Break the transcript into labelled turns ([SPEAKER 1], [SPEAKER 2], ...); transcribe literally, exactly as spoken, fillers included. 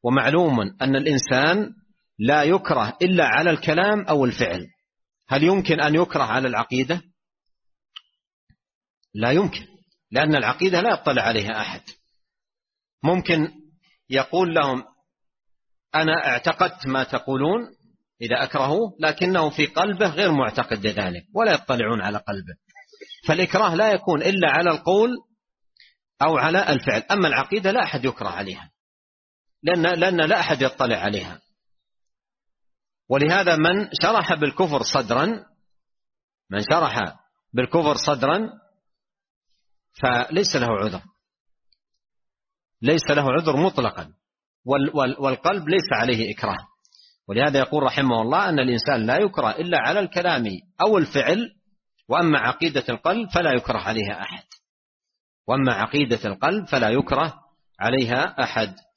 [SPEAKER 1] ومعلوم أن الإنسان لا يكره إلا على الكلام أو الفعل. هل يمكن أن يكره على العقيدة؟ لا يمكن، لأن العقيدة لا يطلع عليها أحد. ممكن يقول لهم أنا اعتقدت ما تقولون إذا أكرهوا، لكنه في قلبه غير معتقد ذلك ولا يطلعون على قلبه. فالإكراه لا يكون إلا على القول أو على الفعل. أما العقيدة لا أحد يكره عليها، لأن, لأن لا أحد يطلع عليها. ولهذا من شرح بالكفر صدرا من شرح بالكفر صدرا فليس له عذر، ليس له عذر مطلقا، والقلب ليس عليه إكراه. ولهذا يقول رحمه الله أن الإنسان لا يكره إلا على الكلام أو الفعل، وأما عقيدة القلب فلا يكره عليها أحد وأما عقيدة القلب فلا يكره عليها أحد